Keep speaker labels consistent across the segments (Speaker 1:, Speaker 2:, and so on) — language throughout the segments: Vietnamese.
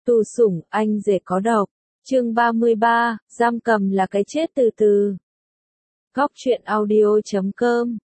Speaker 1: Tù sủng, anh rể có độc. Chương 33, giam cầm là cái chết từ từ. Góc truyện audio.com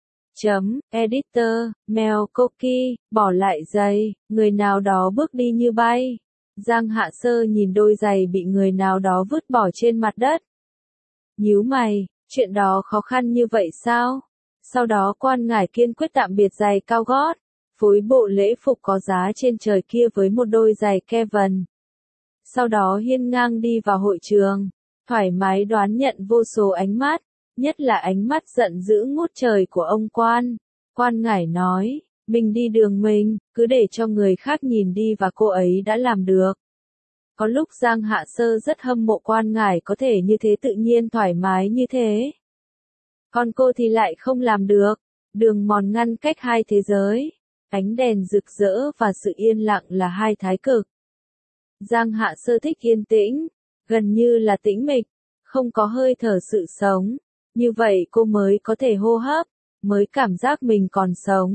Speaker 1: Editor, Mel Cookie, bỏ lại giày, người nào đó bước đi như bay. Giang Hạ Sơ nhìn đôi giày bị người nào đó vứt bỏ trên mặt đất. Nhíu mày, chuyện đó khó khăn như vậy sao? Sau đó quan ngải kiên quyết tạm biệt giày cao gót, phối bộ lễ phục có giá trên trời kia với một đôi giày Kevin. Sau đó hiên ngang đi vào hội trường, thoải mái đoán nhận vô số ánh mắt, nhất là ánh mắt giận dữ ngút trời của ông quan. Quan ngải nói, mình đi đường mình, cứ để cho người khác nhìn đi và cô ấy đã làm được. Có lúc Giang Hạ Sơ rất hâm mộ quan ngải có thể như thế tự nhiên thoải mái như thế. Còn cô thì lại không làm được, đường mòn ngăn cách hai thế giới, ánh đèn rực rỡ và sự yên lặng là hai thái cực. Giang Hạ Sơ thích yên tĩnh, gần như là tĩnh mịch, không có hơi thở sự sống, như vậy cô mới có thể hô hấp, mới cảm giác mình còn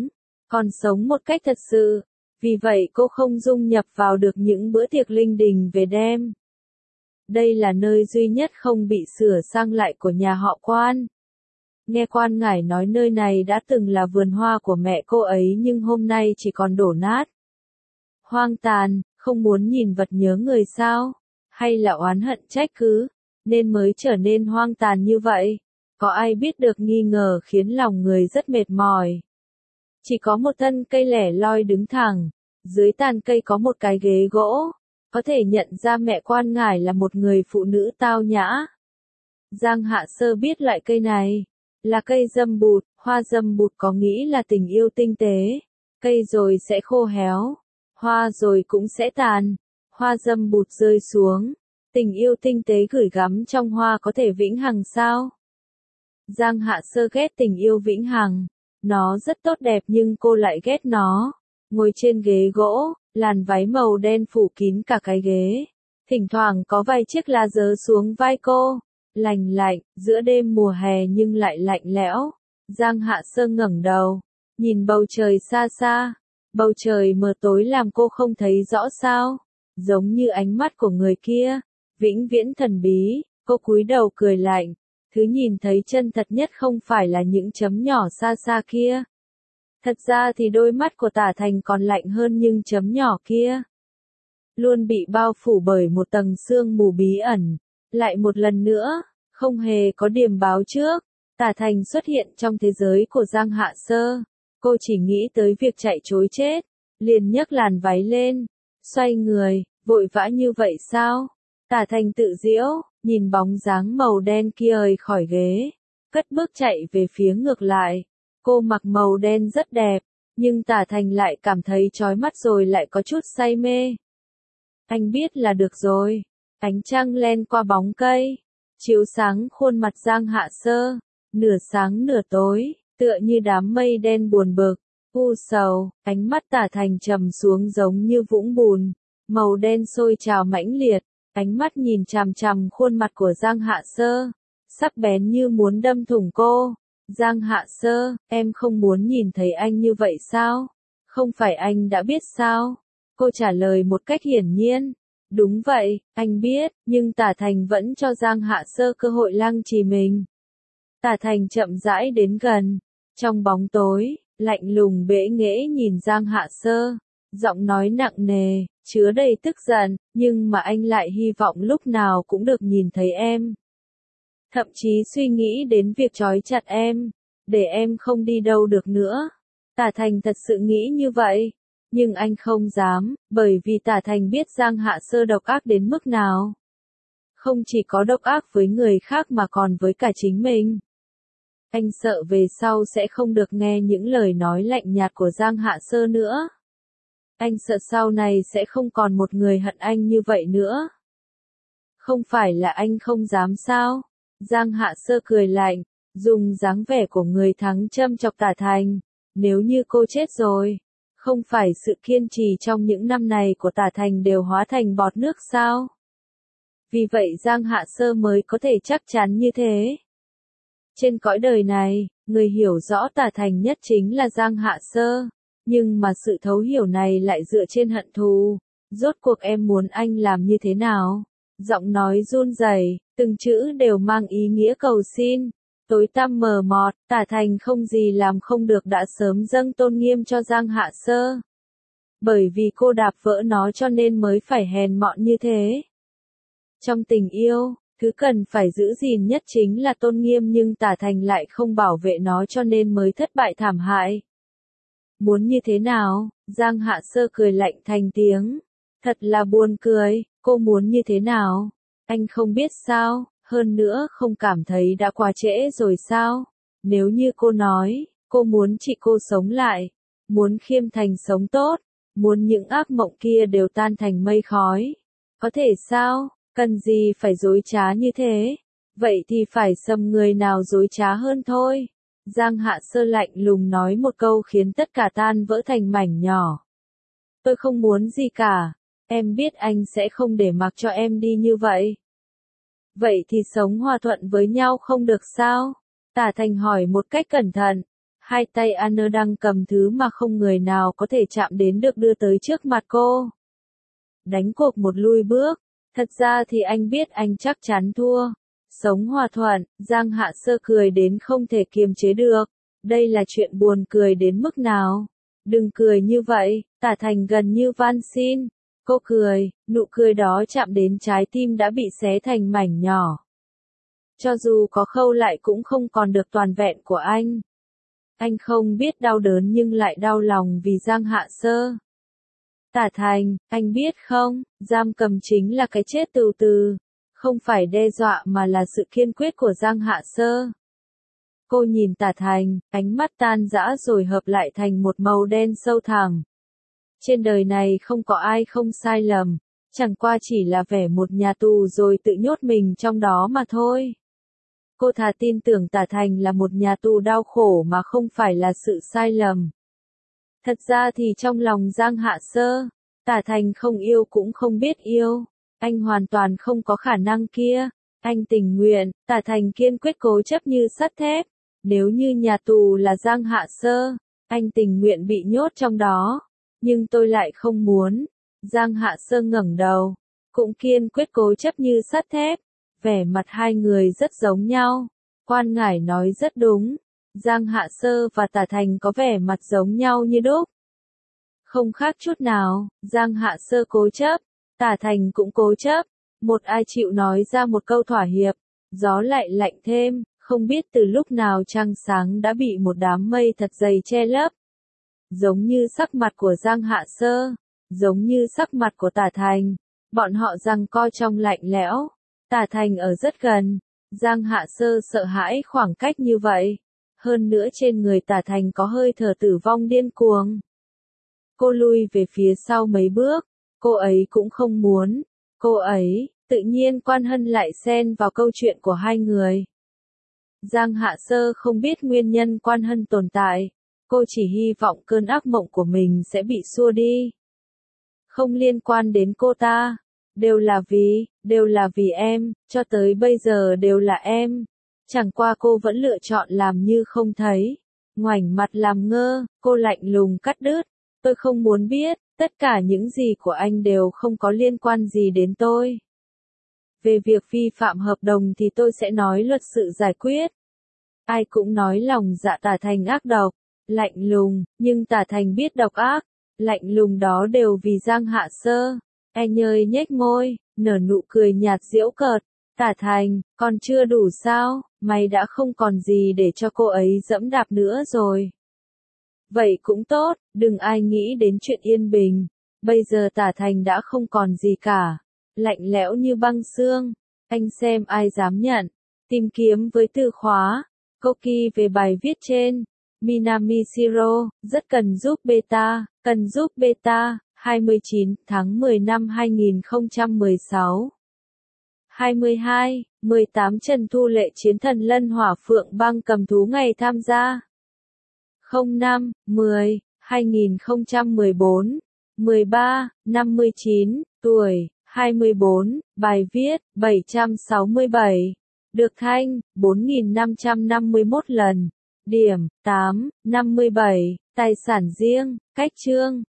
Speaker 1: sống một cách thật sự, vì vậy cô không dung nhập vào được những bữa tiệc linh đình về đêm. Đây là nơi duy nhất không bị sửa sang lại của nhà họ Quan. Nghe quan ngải nói nơi này đã từng là vườn hoa của mẹ cô ấy nhưng hôm nay chỉ còn đổ nát. Hoang tàn, không muốn nhìn vật nhớ người sao? Hay là oán hận trách cứ, nên mới trở nên hoang tàn như vậy? Có ai biết được nghi ngờ khiến lòng người rất mệt mỏi. Chỉ có một thân cây lẻ loi đứng thẳng, dưới tàn cây có một cái ghế gỗ, có thể nhận ra mẹ quan ngải là một người phụ nữ tao nhã. Giang Hạ Sơ biết loại cây này là cây dâm bụt, hoa dâm bụt có nghĩ là tình yêu tinh tế, cây rồi sẽ khô héo, hoa rồi cũng sẽ tàn, hoa dâm bụt rơi xuống, tình yêu tinh tế gửi gắm trong hoa có thể vĩnh hằng sao? Giang Hạ Sơ ghét tình yêu vĩnh hằng, nó rất tốt đẹp nhưng cô lại ghét nó. Ngồi trên ghế gỗ, làn váy màu đen phủ kín cả cái ghế, thỉnh thoảng có vài chiếc lá rơi xuống vai cô. Lành lạnh, giữa đêm mùa hè nhưng lại lạnh lẽo. Giang Hạ Sơ ngẩng đầu, nhìn bầu trời xa xa. Bầu trời mờ tối làm cô không thấy rõ sao, giống như ánh mắt của người kia, vĩnh viễn thần bí. Cô cúi đầu cười lạnh, thứ nhìn thấy chân thật nhất không phải là những chấm nhỏ xa xa kia. Thật ra thì đôi mắt của Tả Thành còn lạnh hơn nhưng chấm nhỏ kia luôn bị bao phủ bởi một tầng sương mù bí ẩn. Lại một lần nữa, không hề có điềm báo trước, Tả Thành xuất hiện trong thế giới của Giang Hạ Sơ. Cô chỉ nghĩ tới việc chạy trối chết, liền nhấc làn váy lên, xoay người, vội vã như vậy sao? Tả Thành tự giễu, nhìn bóng dáng màu đen kia rời khỏi ghế, cất bước chạy về phía ngược lại. Cô mặc màu đen rất đẹp, nhưng Tả Thành lại cảm thấy chói mắt rồi lại có chút say mê. Anh biết là được rồi. Ánh trăng len qua bóng cây, chiếu sáng khuôn mặt Giang Hạ Sơ, nửa sáng nửa tối, tựa như đám mây đen buồn bực, u sầu. Ánh mắt Tả Thành trầm xuống giống như vũng bùn, màu đen sôi trào mãnh liệt, ánh mắt nhìn chằm chằm khuôn mặt của Giang Hạ Sơ, sắc bén như muốn đâm thủng cô. Giang Hạ Sơ, em không muốn nhìn thấy anh như vậy sao? Không phải anh đã biết sao? Cô trả lời một cách hiển nhiên. Đúng vậy, anh biết, nhưng Tả Thành vẫn cho Giang Hạ Sơ cơ hội lăng trì mình. Tả Thành chậm rãi đến gần, trong bóng tối, lạnh lùng bẽ nghễ nhìn Giang Hạ Sơ, giọng nói nặng nề, chứa đầy tức giận, nhưng mà anh lại hy vọng lúc nào cũng được nhìn thấy em. Thậm chí suy nghĩ đến việc trói chặt em, để em không đi đâu được nữa. Tả Thành thật sự nghĩ như vậy. Nhưng anh không dám, bởi vì Tả Thành biết Giang Hạ Sơ độc ác đến mức nào. Không chỉ có độc ác với người khác mà còn với cả chính mình. Anh sợ về sau sẽ không được nghe những lời nói lạnh nhạt của Giang Hạ Sơ nữa. Anh sợ sau này sẽ không còn một người hận anh như vậy nữa. Không phải là anh không dám sao? Giang Hạ Sơ cười lạnh, dùng dáng vẻ của người thắng châm chọc Tả Thành. Nếu như cô chết rồi, không phải sự kiên trì trong những năm này của Tả Thành đều hóa thành bọt nước sao? Vì vậy Giang Hạ Sơ mới có thể chắc chắn như thế. Trên cõi đời này, người hiểu rõ Tả Thành nhất chính là Giang Hạ Sơ. Nhưng mà sự thấu hiểu này lại dựa trên hận thù. Rốt cuộc em muốn anh làm như thế nào? Giọng nói run rẩy, từng chữ đều mang ý nghĩa cầu xin. Tối tăm mờ mọt, Tả Thành không gì làm không được đã sớm dâng tôn nghiêm cho Giang Hạ Sơ. Bởi vì cô đạp vỡ nó cho nên mới phải hèn mọn như thế. Trong tình yêu, thứ cần phải giữ gìn nhất chính là tôn nghiêm, nhưng Tả Thành lại không bảo vệ nó cho nên mới thất bại thảm hại. Muốn như thế nào? Giang Hạ Sơ cười lạnh thành tiếng. Thật là buồn cười, cô muốn như thế nào? Anh không biết sao, hơn nữa không cảm thấy đã quá trễ rồi sao? Nếu như cô nói, cô muốn chị cô sống lại, muốn Khiêm Thành sống tốt, muốn những ác mộng kia đều tan thành mây khói. Có thể sao? Cần gì phải dối trá như thế? Vậy thì phải sầm người nào dối trá hơn thôi. Giang Hạ Sơ lạnh lùng nói một câu khiến tất cả tan vỡ thành mảnh nhỏ. Tôi không muốn gì cả. Em biết anh sẽ không để mặc cho em đi như vậy. Vậy thì sống hòa thuận với nhau không được sao? Tả Thành hỏi một cách cẩn thận. Hai tay Anna đang cầm thứ mà không người nào có thể chạm đến được đưa tới trước mặt cô. Đánh cuộc một lui bước. Thật ra thì anh biết anh chắc chắn thua. Sống hòa thuận, Giang Hạ Sơ cười đến không thể kiềm chế được. Đây là chuyện buồn cười đến mức nào? Đừng cười như vậy, Tả Thành gần như van xin. Cô cười, nụ cười đó chạm đến trái tim đã bị xé thành mảnh nhỏ. Cho dù có khâu lại cũng không còn được toàn vẹn của anh. Anh không biết đau đớn nhưng lại đau lòng vì Giang Hạ Sơ. Tả Thành, anh biết không, giam cầm chính là cái chết từ từ. Không phải đe dọa mà là sự kiên quyết của Giang Hạ Sơ. Cô nhìn Tả Thành, ánh mắt tan rã rồi hợp lại thành một màu đen sâu thẳm. Trên đời này không có ai không sai lầm, chẳng qua chỉ là vẻ một nhà tù rồi tự nhốt mình trong đó mà thôi. Cô thà tin tưởng Tả Thành là một nhà tù đau khổ mà không phải là sự sai lầm. Thật ra thì trong lòng Giang Hạ Sơ, Tả Thành không yêu cũng không biết yêu. Anh hoàn toàn không có khả năng kia. Anh tình nguyện, Tả Thành kiên quyết cố chấp như sắt thép. Nếu như nhà tù là Giang Hạ Sơ, anh tình nguyện bị nhốt trong đó. Nhưng tôi lại không muốn. Giang Hạ Sơ ngẩng đầu, cũng kiên quyết cố chấp như sắt thép. Vẻ mặt hai người rất giống nhau. Quan Ngải nói rất đúng. Giang Hạ Sơ và Tả Thành có vẻ mặt giống nhau như đúc. Không khác chút nào, Giang Hạ Sơ cố chấp, Tả Thành cũng cố chấp. Một ai chịu nói ra một câu thỏa hiệp. Gió lại lạnh thêm, không biết từ lúc nào trăng sáng đã bị một đám mây thật dày che lấp. Giống như sắc mặt của Giang Hạ Sơ, giống như sắc mặt của Tả Thành. Bọn họ giằng co trong lạnh lẽo. Tả Thành ở rất gần. Giang Hạ Sơ sợ hãi khoảng cách như vậy. Hơn nữa trên người Tả Thành có hơi thở tử vong điên cuồng. Cô lui về phía sau mấy bước. Cô ấy cũng không muốn. Cô ấy, tự nhiên Quan Hân lại xen vào câu chuyện của hai người. Giang Hạ Sơ không biết nguyên nhân Quan Hân tồn tại. Cô chỉ hy vọng cơn ác mộng của mình sẽ bị xua đi. Không liên quan đến cô ta. Đều là vì em, cho tới bây giờ đều là em. Chẳng qua cô vẫn lựa chọn làm như không thấy. Ngoảnh mặt làm ngơ, cô lạnh lùng cắt đứt. Tôi không muốn biết, tất cả những gì của anh đều không có liên quan gì đến tôi. Về việc vi phạm hợp đồng thì tôi sẽ nói luật sự giải quyết. Ai cũng nói lòng dạ Tả Thành ác độc, lạnh lùng, nhưng Tả Thành biết độc ác. Lạnh lùng đó đều vì Giang Hạ Sơ. Nhơi nhếch môi, nở nụ cười nhạt giễu cợt. Tả Thành, còn chưa đủ sao, mày đã không còn gì để cho cô ấy dẫm đạp nữa rồi. Vậy cũng tốt, đừng ai nghĩ đến chuyện yên bình. Bây giờ Tả Thành đã không còn gì cả. Lạnh lẽo như băng xương. Anh xem ai dám nhận. Tìm kiếm với từ khóa. Koki về bài viết trên. Minami Shiro, rất cần giúp beta, cần giúp beta. 29 tháng 10 năm 2016. 22, 18 Trần Thu Lệ chiến thần lân hỏa phượng băng cầm thú ngày tham gia. 05, 10, 2014. 13, 59, tuổi, 24, bài viết, 767. Được thanh, 4.551 lần. Điểm, 8, 57, tài sản riêng, cách chương.